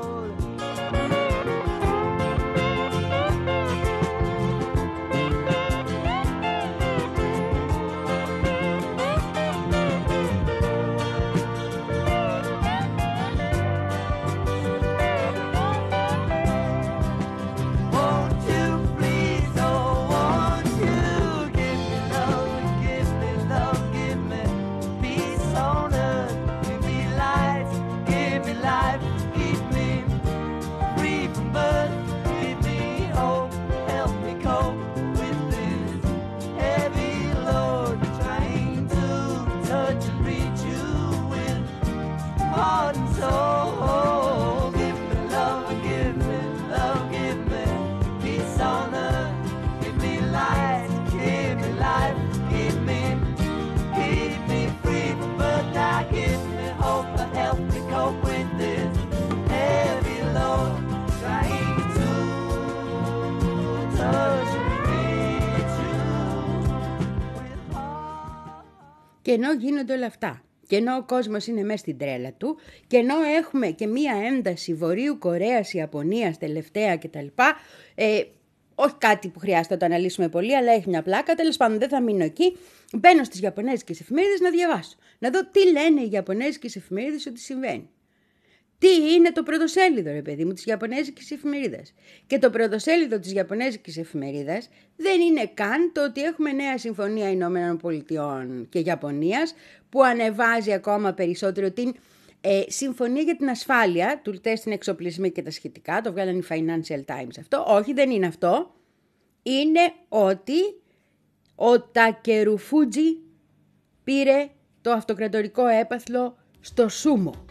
Και ενώ γίνονται όλα αυτά, και ενώ ο κόσμος είναι μέσα στην τρέλα του, και ενώ έχουμε και μία ένταση Βορείου Κορέας, Ιαπωνίας τελευταία κτλ. Ε, όχι κάτι που χρειάζεται να το αναλύσουμε πολύ, αλλά έχει μια πλάκα. Τέλος πάντων, δεν θα μείνω εκεί. Μπαίνω στις Ιαπωνέζικες εφημερίδες να διαβάσω. Να δω τι λένε οι Ιαπωνέζικες εφημερίδες ότι συμβαίνει. Τι είναι το πρωτοσέλιδο, ρε παιδί μου, της Ιαπωνέζικης εφημερίδας. Και το πρωτοσέλιδο της Ιαπωνέζικης εφημερίδας δεν είναι καν το ότι έχουμε νέα συμφωνία Ηνωμένων Πολιτειών και Ιαπωνίας που ανεβάζει ακόμα περισσότερο την ε, συμφωνία για την ασφάλεια, του τεστ εξοπλισμοί και τα σχετικά. Το βγάλανε οι Financial Times αυτό. Όχι, δεν είναι αυτό. Είναι ότι ο Τακερουφούτζι πήρε το αυτοκρατορικό έπαθλο στο σούμο.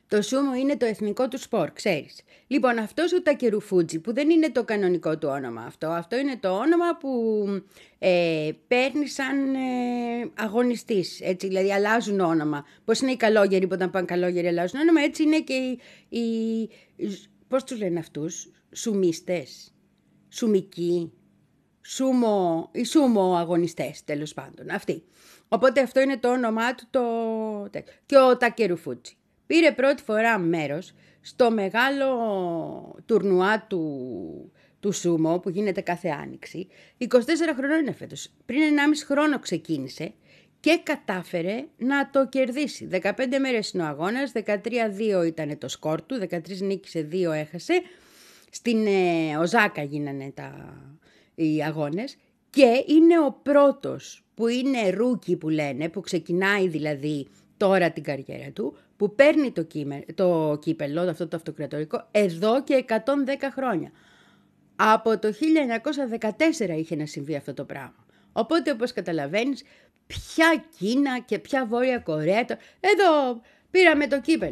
Το σούμο είναι το εθνικό του σπορ, ξέρεις. Λοιπόν, αυτός ο Τακερουφούτζι, που δεν είναι το κανονικό του όνομα αυτό, αυτό είναι το όνομα που ε, παίρνει σαν ε, αγωνιστής, έτσι, δηλαδή αλλάζουν όνομα. Πώς είναι οι καλόγεροι που όταν πάνε καλόγεροι αλλάζουν όνομα, έτσι είναι και οι, οι πώς τους λένε αυτούς, σουμίστες, σουμικοί, σούμο, οι σούμο αγωνιστές, τέλος πάντων, αυτοί. Οπότε αυτό είναι το όνομά του το... και ο Τακερουφούτζι. Πήρε πρώτη φορά μέρος στο μεγάλο τουρνουά του, του σούμο που γίνεται κάθε άνοιξη. είκοσι τέσσερα χρονών είναι φέτος. Πριν ενάμιση χρόνο ξεκίνησε και κατάφερε να το κερδίσει. δεκαπέντε μέρες είναι ο αγώνας, δεκατρία δύο ήταν το σκορ του, δεκατρία νίκησε, δύο έχασε. Στην ε, Οζάκα γίνανε τα, οι αγώνες και είναι ο πρώτος που είναι ρούκι που λένε, που ξεκινάει δηλαδή τώρα την καριέρα του, που παίρνει το, κύμε, το κύπελο, αυτό το αυτοκρατορικό, εδώ και εκατόν δέκα χρόνια. Από το χίλια εννιακόσια δεκατέσσερα είχε να συμβεί αυτό το πράγμα. Οπότε, όπως καταλαβαίνεις, ποια Κίνα και ποια Βόρεια Κορέα, το... εδώ πήραμε το κύπελο.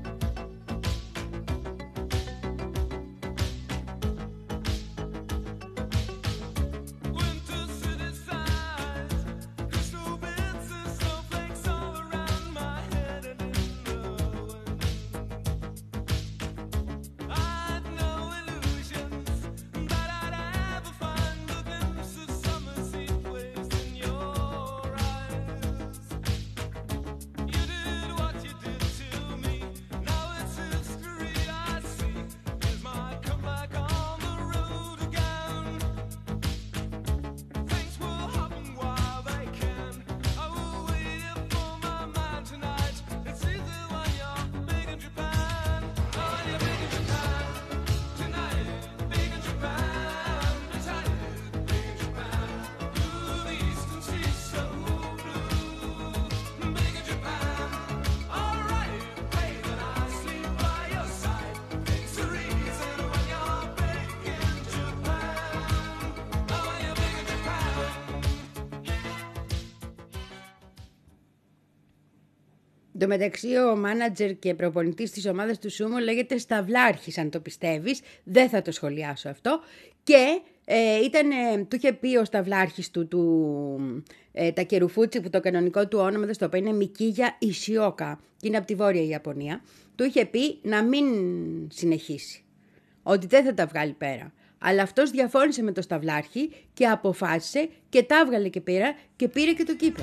Εν τω μεταξύ ο μάνατζερ και προπονητής της ομάδας του Σούμο λέγεται Σταυλάρχης, αν το πιστεύεις, δεν θα το σχολιάσω αυτό. Και ε, ήταν, ε, του είχε πει ο Σταυλάρχης του, του ε, Τακερουφούτζι, που το κανονικό του όνομα δεν στο πω, είναι Μικίγια Ισιόκα και είναι από τη Βόρεια Ιαπωνία, του είχε πει να μην συνεχίσει, ότι δεν θα τα βγάλει πέρα. Αλλά αυτός διαφώνησε με τον Σταυλάρχη και αποφάσισε και τα έβγαλε και πήρα και πήρε και το κύπελλο.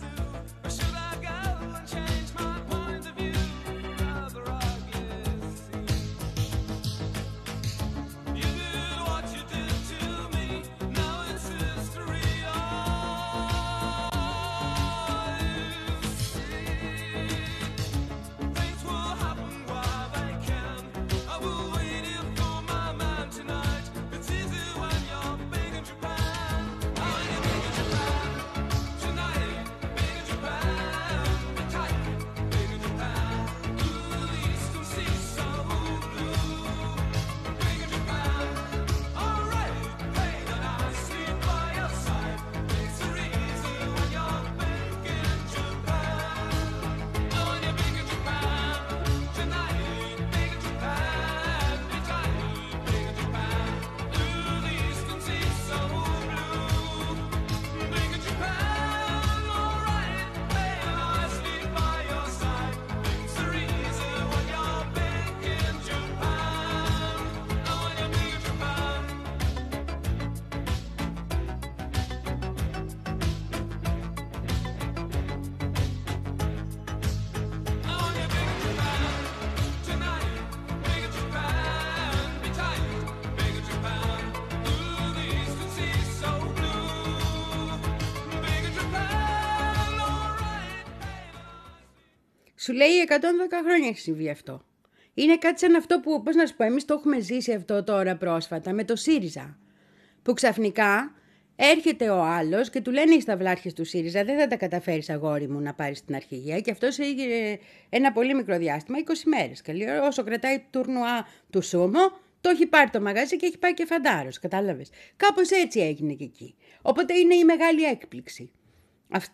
Σου λέει εκατόν δέκα χρόνια έχει συμβεί αυτό. Είναι κάτι σαν αυτό που, πώς να σου πω, εμείς το έχουμε ζήσει αυτό τώρα πρόσφατα με το ΣΥΡΙΖΑ. Που ξαφνικά έρχεται ο άλλος και του λένε οι σταυλάρχες του ΣΥΡΙΖΑ, δεν θα τα καταφέρεις αγόρι μου να πάρεις την αρχηγία. Και αυτό έγινε ένα πολύ μικρό διάστημα, είκοσι μέρες. Καλή ώρα, όσο κρατάει το τουρνουά του Σούμο, το έχει πάρει το μαγαζί και έχει πάει και φαντάρος, κατάλαβες. Κάπως έτσι έγινε και εκεί. Οπότε είναι η μεγάλη έκπληξη αυτή.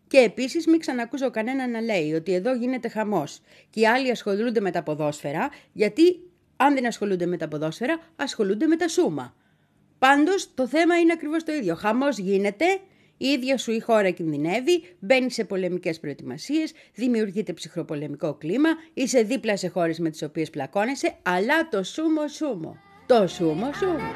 Και επίσης μην ξανακούσω κανένα να λέει ότι εδώ γίνεται χαμός και οι άλλοι ασχολούνται με τα ποδόσφαιρα, γιατί αν δεν ασχολούνται με τα ποδόσφαιρα, ασχολούνται με τα σούμα. Πάντως το θέμα είναι ακριβώς το ίδιο. Χαμός γίνεται, η ίδια σου η χώρα κινδυνεύει, μπαίνει σε πολεμικές προετοιμασίες, δημιουργείται ψυχροπολεμικό κλίμα, είσαι δίπλα σε χώρες με τις οποίες πλακώνεσαι, αλλά το σούμο σούμο, το σούμο σούμο.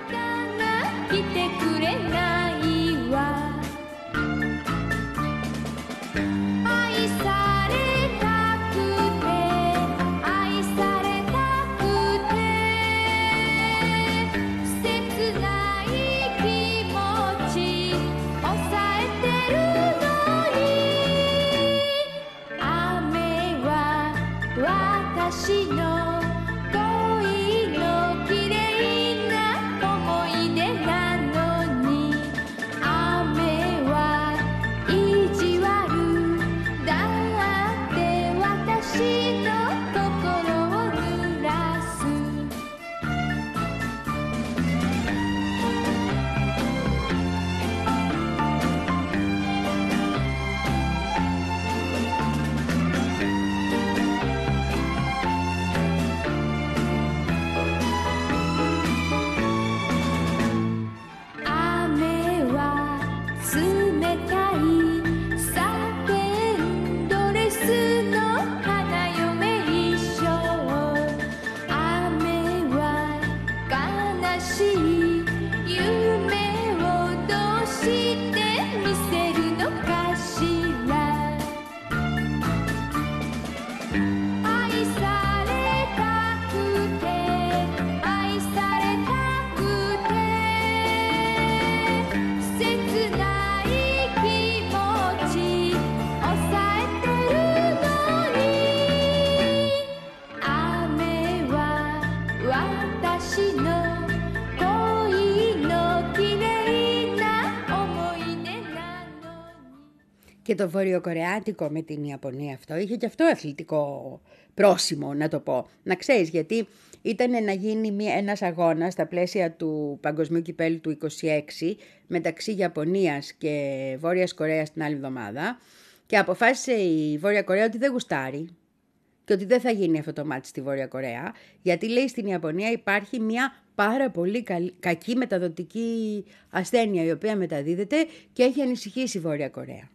Και το βορειοκορεάτικο με την Ιαπωνία αυτό είχε και αυτό αθλητικό πρόσημο, να το πω. Να ξέρεις, γιατί ήταν να γίνει μια, ένας αγώνας στα πλαίσια του Παγκοσμίου Κυπέλλου του είκοσι έξι μεταξύ Ιαπωνίας και Βόρειας Κορέας την άλλη εβδομάδα και αποφάσισε η Βόρεια Κορέα ότι δεν γουστάρει και ότι δεν θα γίνει αυτό το μάτι στη Βόρεια Κορέα, γιατί λέει στην Ιαπωνία υπάρχει μια πάρα πολύ καλή, κακή μεταδοτική ασθένεια η οποία μεταδίδεται και έχει ανησυχήσει η Βόρεια Κορέα.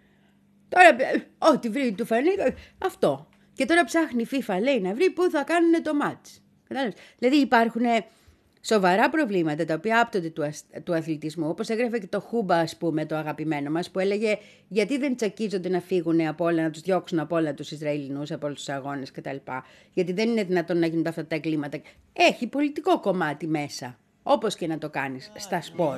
Τώρα, ό,τι βρει του φανεί, αυτό. Και τώρα ψάχνει η FIFA, λέει, να βρει πού θα κάνουν το μάτς. Δηλαδή υπάρχουν σοβαρά προβλήματα τα οποία άπτονται του, του αθλητισμού, όπως έγραφε και το Χούμπα, ας πούμε, το αγαπημένο μας, που έλεγε γιατί δεν τσακίζονται να φύγουν από όλα, να τους διώξουν από όλα τους Ισραηλινούς, από όλους τους αγώνες κτλ. Γιατί δεν είναι δυνατόν να γίνονται αυτά τα εγκλήματα. Έχει πολιτικό κομμάτι μέσα, όπως και να το κάνεις στα σπορ.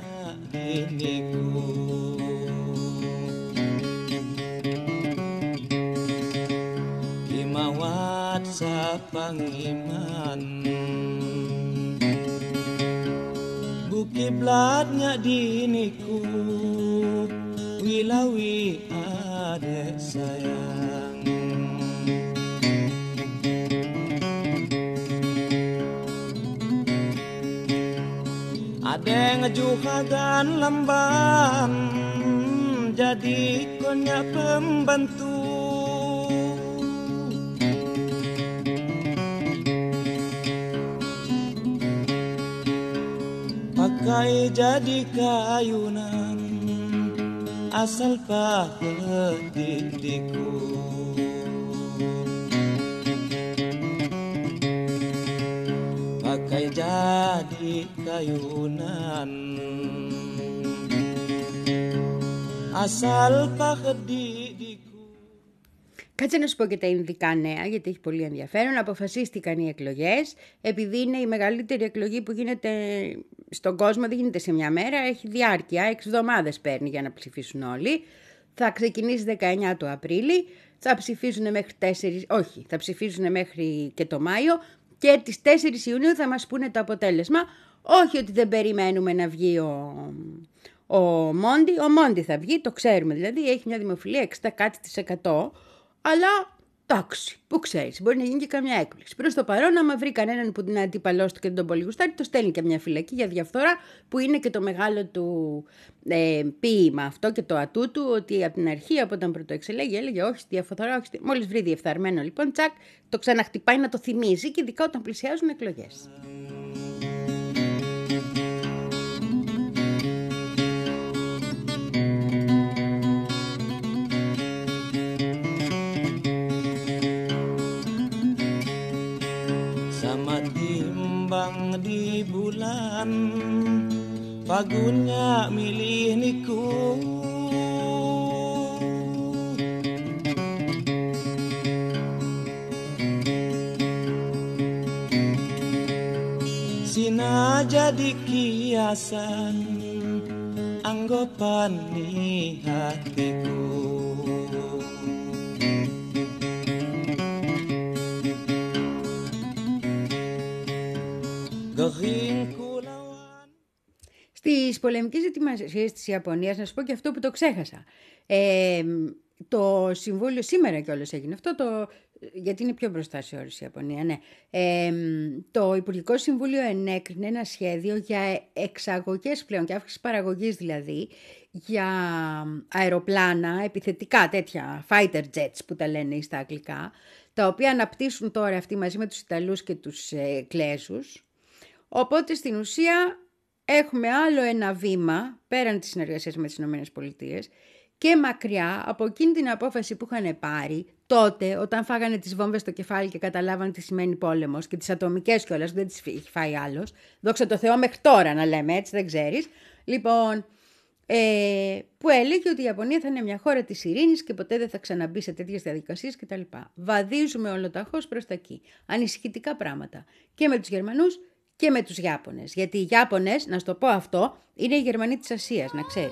Mawat sa pangiman Bukiblat nga diniku Wilawi adek sayang Adek ngejuhagan lamban Jadi konya pembantu Pakai jadi kayunan asal pahediku Pakai jadi kayunan asal pahediku. Κάτσε να σου πω και τα ινδικά νέα, γιατί έχει πολύ ενδιαφέρον. Αποφασίστηκαν οι εκλογές, επειδή είναι η μεγαλύτερη εκλογή που γίνεται στον κόσμο, δεν γίνεται σε μια μέρα, έχει διάρκεια, έξι εβδομάδες παίρνει για να ψηφίσουν όλοι. Θα ξεκινήσει δεκαεννιά του Απρίλη, θα ψηφίσουν μέχρι τέσσερις, όχι, θα ψηφίσουν μέχρι και το Μάιο και τις τέσσερις Ιουνίου θα μας πούνε το αποτέλεσμα. Όχι ότι δεν περιμένουμε να βγει ο, ο Μόντι, ο Μόντι θα βγει, το ξέρουμε δηλαδή, έχει μια δημοφιλία εξήντα κάτι τοις εκατό. Αλλά Εντάξει, που ξέρεις, μπορεί να γίνει και καμιά έκπληξη. Προς το παρόν, άμα βρει κανέναν που την αντίπαλός του και τον πολύ γουστάρει, το στέλνει και μια φυλακή για διαφθορά, που είναι και το μεγάλο του ε, ποίημα αυτό και το ατού του, ότι από την αρχή, από όταν πρωτοεξελέγει, έλεγε όχι στη διαφθορά, όχι στη... Μόλις βρει διεφθαρμένο, λοιπόν, τσακ, το ξαναχτυπάει να το θυμίζει, και ειδικά όταν πλησιάζουν εκλογές. Di bulan pagunnya milih niku sina jadi kiasan anggapan ni hatiku. Στις πολεμικές ετοιμασίες της Ιαπωνίας, να σου πω και αυτό που το ξέχασα. Ε, το Συμβούλιο, σήμερα κιόλας έγινε αυτό, το, γιατί είναι πιο μπροστά σε ώρες η Ιαπωνία, ναι. Ε, το Υπουργικό Συμβούλιο ενέκρινε ένα σχέδιο για εξαγωγές πλέον και αύξηση παραγωγής δηλαδή, για αεροπλάνα, επιθετικά τέτοια, fighter jets που τα λένε στα αγγλικά, τα οποία αναπτύσσουν τώρα αυτοί μαζί με τους Ιταλούς και τους ε, Κλέσους. Οπότε στην ουσία έχουμε άλλο ένα βήμα πέραν της συνεργασίας με τις ΗΠΑ και μακριά από εκείνη την απόφαση που είχαν πάρει τότε, όταν φάγανε τις βόμβες στο κεφάλι και καταλάβανε τι σημαίνει πόλεμος, και τις ατομικές κιόλας, δεν τις έχει φάει άλλος. Δόξα τω Θεώ μέχρι τώρα, να λέμε έτσι, δεν ξέρεις. Λοιπόν, ε, που έλεγε ότι η Ιαπωνία θα είναι μια χώρα της ειρήνης και ποτέ δεν θα ξαναμπεί σε τέτοιες διαδικασίες κτλ. Βαδίζουμε ολοταχώς προς τα εκεί. Ανησυχητικά πράγματα. Και με τους Γερμανούς και με τους Ιάπωνες. Γιατί οι Ιάπωνες, να σου το πω αυτό, είναι οι Γερμανοί της Ασίας, να ξέρεις.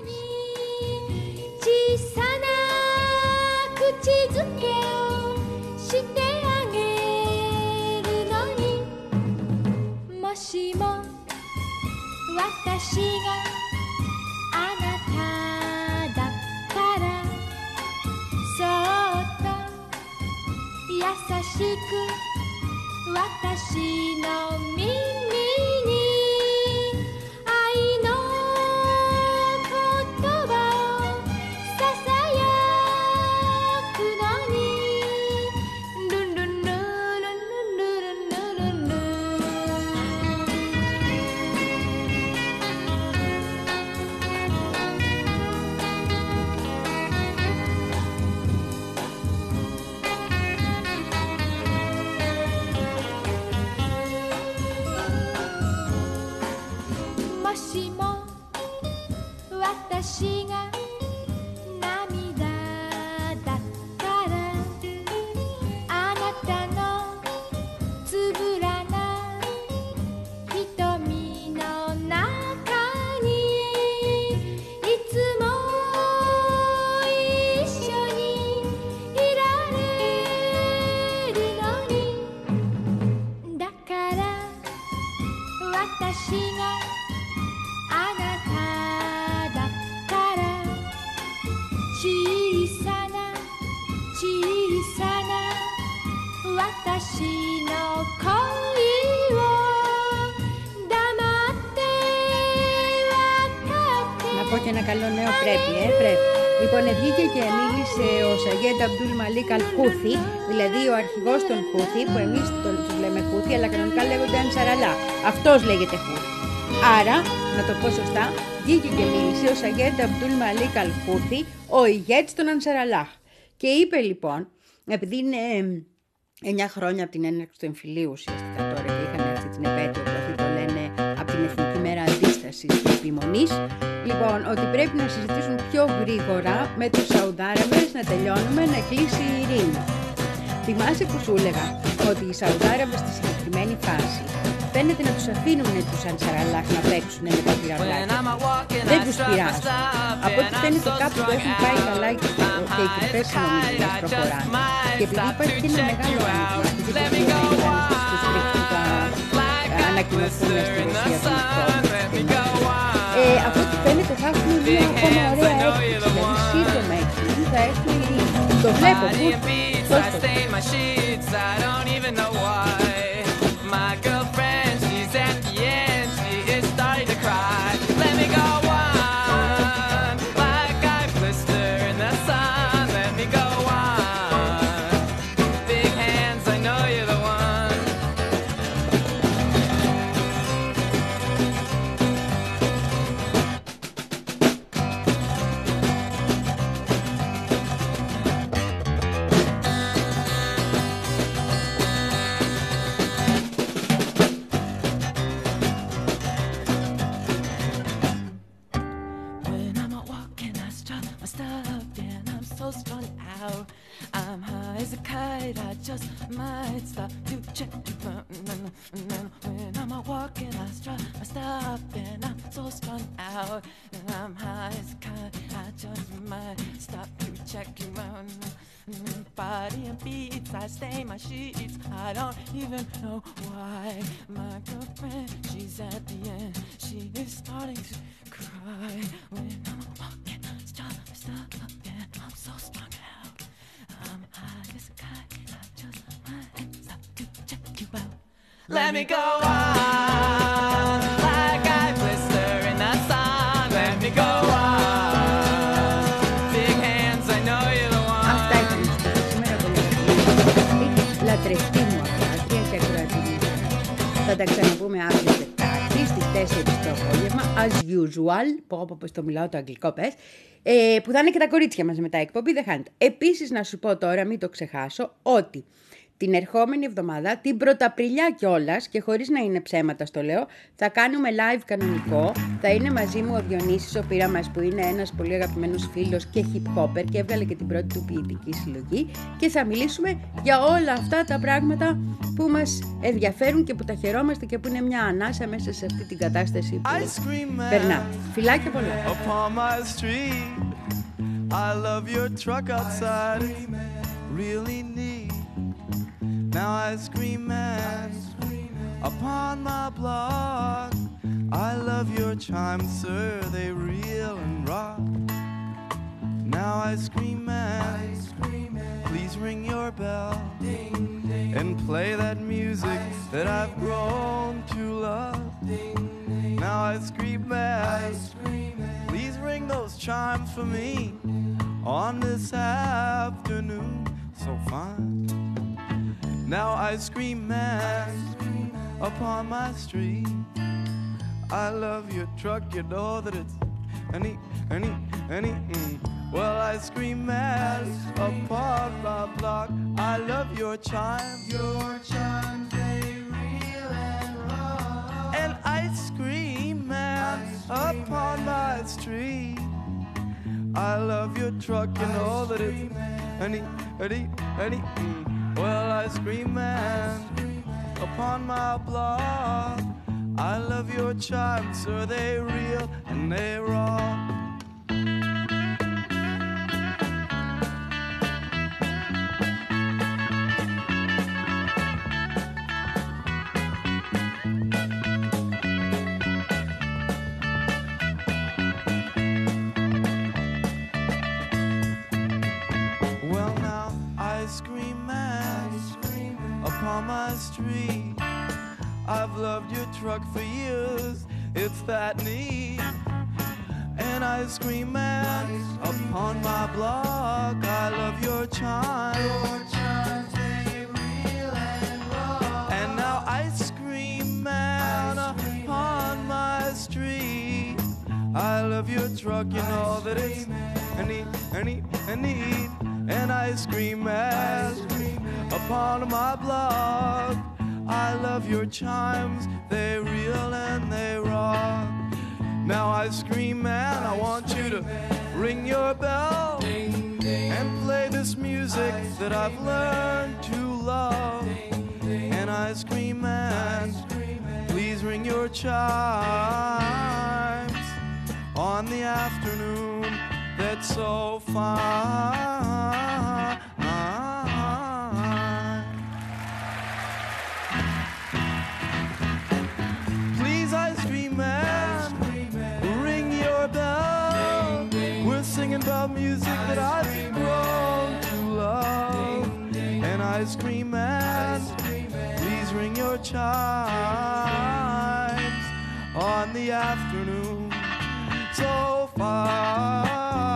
Και ένα καλό νέο πρέπει, ε, πρέπει. Λοιπόν, βγήκε και μίλησε ο Σαγέντ Αμπτούλ Μαλίκ Αλ Χούθι, δηλαδή ο αρχηγός των Χούθι, που εμείς τον τους λέμε Χούθι, αλλά κανονικά λέγονται Ανσαραλά. Αυτός λέγεται Χούθι. Άρα, να το πω σωστά, βγήκε και μίλησε ο Σαγέντ Αμπτούλ Μαλίκ Αλ Χούθι, ο ηγέτης των Ανσαραλά. Και είπε λοιπόν, επειδή είναι εννιά χρόνια από την έναρξη του εμφυλίου ουσιαστικά τώρα και είχαν αυτή την επέτειο που αυτοί το λένε από την Εθνική Μέρα Αντίστασης και Επιμονής, λοιπόν, ότι πρέπει να συζητήσουν πιο γρήγορα με τους Σαουδάραβες, να τελειώνουμε, να κλείσει η ειρήνη. Θυμάσαι που σου έλεγα ότι οι Σαουδάραβες στη συγκεκριμένη φάση φαίνεται να τους αφήνουν τους Ανσαραλάχ να παίξουν με τα πυραυλάκια. Δεν τους πειράζουν. Από ό,τι φαίνεται κάπου που έχουν πάει καλά και οι κρυφές συνομιλίες προχωράνε. Και επειδή υπάρχει και ένα μεγάλο άνοιγμα, επειδή δεν είναι στους κρυφούς θα ανακοινωθούν στη Ρωσία του Ε, από ό,τι φαίνεται θα έχουμε μια ακόμα ωραία έκπληξη, δηλαδή σύντομα έκπληξη θα έχουμε ειρήνη. Το βλέπω. Body and beats, I stain my sheets, I don't even know why. My girlfriend, she's at the end, she is starting to cry. Let me go on, like I blister in the sun. Let me go on. Big hands, I know you're the one. When I'm out walking, I strut my stuff and I'm so strung out. I'm high as a kite, I just might stop to check you out. When I'm out walking, I strut my stuff and I'm so strung out. And I'm high as a kite, I just might stop to check you out. Body and beats, I stain my sheets, I don't even know why. My girlfriend, she's at the end, she is starting to cry. When I'm walking, stop, stop, and I'm so strung out. I'm high as a kite, I just might stop to check you out. Let me go on, like I blister in the sun. Let me go on. Big hands, I know you're the one. Αυτά ήταν σήμερα πολύ. Λατρευτή μου ακροάτρια και ακροατήρια. Θα τα ξαναπούμε αύριο Τετάρτη στις τέσσερις το απόγευμα, as usual. Πω πω πως το μιλάω το αγγλικό πες. Ε, που θα είναι και τα κορίτσια μας μετά εκπομπή, δεν χάνεται. Επίσης να σου πω τώρα, μην το ξεχάσω, ότι την ερχόμενη εβδομάδα, την Πρωταπριλιά κιόλας, και χωρίς να είναι ψέματα στο λέω, θα κάνουμε live κανονικό. Θα είναι μαζί μου ο Διονύσης ο Πείραμας, που είναι ένας πολύ αγαπημένος φίλος και hip hopper και έβγαλε και την πρώτη του ποιητική συλλογή, και θα μιλήσουμε για όλα αυτά τα πράγματα που μας ενδιαφέρουν και που τα χαιρόμαστε και που είναι μια ανάσα μέσα σε αυτή την κατάσταση που περνά. Φιλάκια πολλά. Upon my street, I love your truck outside, really neat. Now I scream man upon my block. I love your chimes, sir, they reel and rock. Now I scream man, please ring your bell and play that music that I've grown to love. Now I scream man, please ring those chimes for me on this afternoon so fine. Now I scream man upon my street. I love your truck, you know that it's any, any, any. Mm. Well, I scream man upon my block. I love your chimes, your chimes they reel and roll. And I scream man upon my street. I love your truck, you know that it's any, any, any. Mm. Well, I scream man upon my block. I love your chimes, sir, they reel and they rock. Well, now I scream man upon my street. I've loved your truck for years, it's that neat. And I scream man upon my block. I love your chime, your chimes they reel and roll. And now I scream man upon my street. I love your truck, you know that it's a neat, a neat, a neat. And I scream man upon my block. I love your chimes, they reel and they rock. Now I scream, man, I want you to ring your bell and play this music that I've learned to love. And I scream, man, please ring your chimes on the afternoon that's so fine. Please, I scream, man, ring your bell. We're singing about music that I've grown to love. ice cream man, please ring your chimes on the afternoon so far.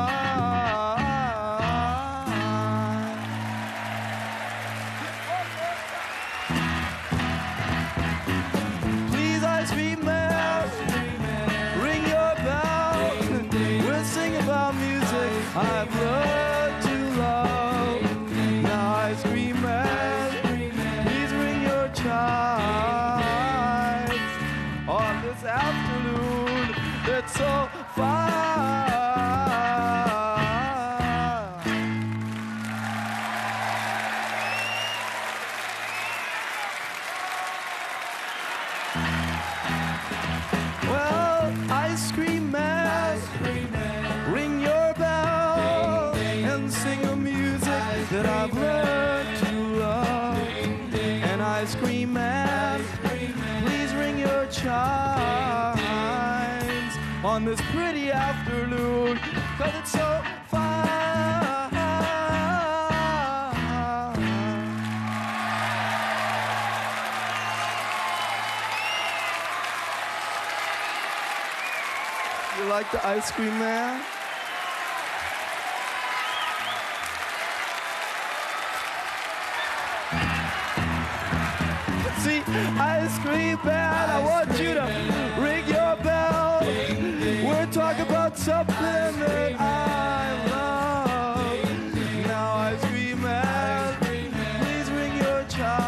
Please, ice cream man, ring your bell. We'll sing about music I've learned to love. Now, ice cream man, please ring your chimes on this afternoon that's so far. Well, ice cream man, ring your bell and sing a music that I've learned to love. And ice cream man, please ring your chimes on this pretty afternoon, 'cause it's so far. You like the ice cream man? See, ice cream man, I want you to ring your bell. We're talking about something that I love. Now, ice cream man, please ring your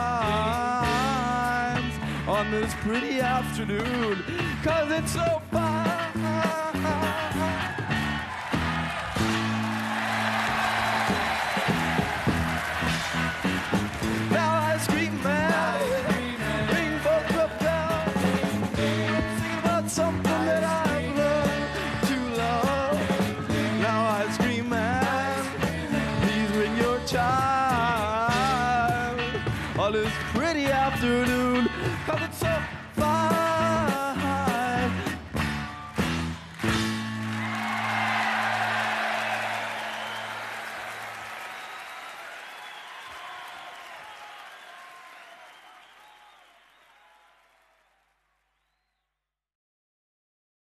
chimes on this pretty afternoon, 'cause it's so far. Now, ice cream man, ring both the bells. Sing about something that I've learned to love. Now, ice cream man, please ring your chime on this pretty afternoon, 'cause it's so